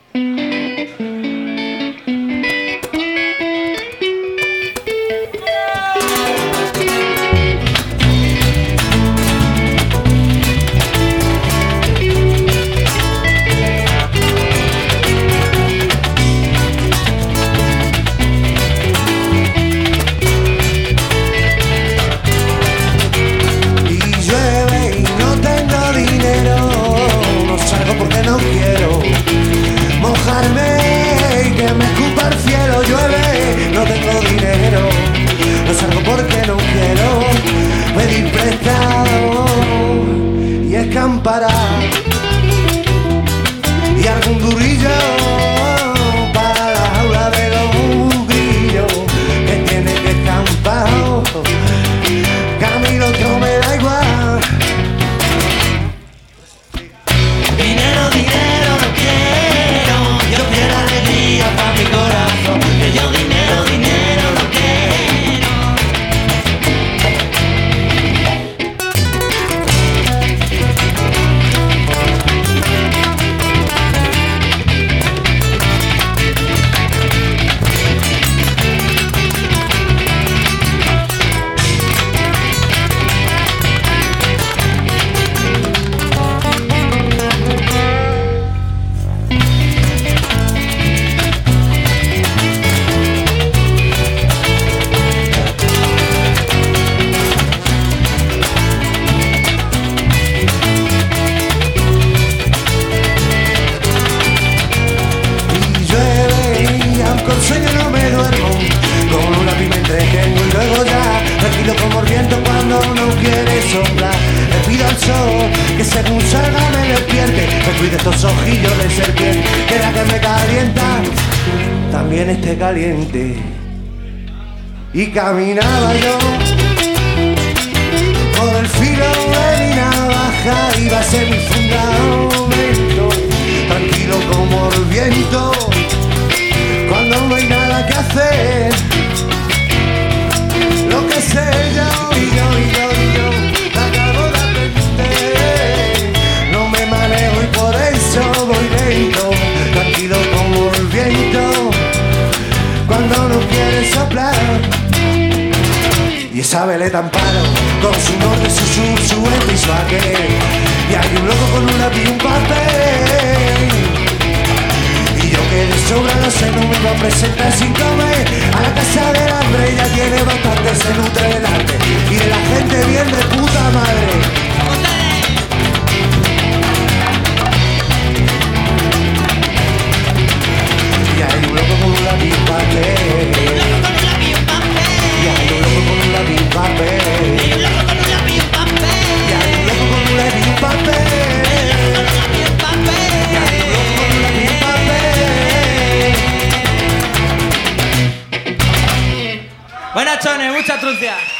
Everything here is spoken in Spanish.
Y algún gurillo para la jaula de los grillos que tiene que escampar. Camino que me da igual. Dinero, dinero no quiero, yo quiero alegría para mi corazón. Que yo dinero, dinero no quiero. Sueño no me duermo, con un lápiz me entretengo y luego ya tranquilo como el viento cuando no quiere soplar. Le pido al sol que según salga me despierte, me cuide estos ojillos de serpiente, que la que me calienta también esté caliente. Y caminaba yo por el filo de mi navaja, iba a ser mi fundamento, tranquilo como el viento. Cuando no hay nada que hacer, lo que sé yo acabo de aprender. No me manejo y por eso voy lento, tranquilo como el viento, cuando no quiere soplar. Y esa veleta amparo, con su norte, su sur, su este y su aquel. Y hay un loco con un lápiz y un papel. Y yo que de sobra no sé, no me va a presentar sin comer. A la casa del hambre ya tiene bastante, se nutre del arte y de la gente bien de puta madre. Y hay un loco con un lápiz y papel. Y hay un loco con un lápiz y papel. Y hay un loco con un lápiz y papel. Buenas chones, muchas trucias.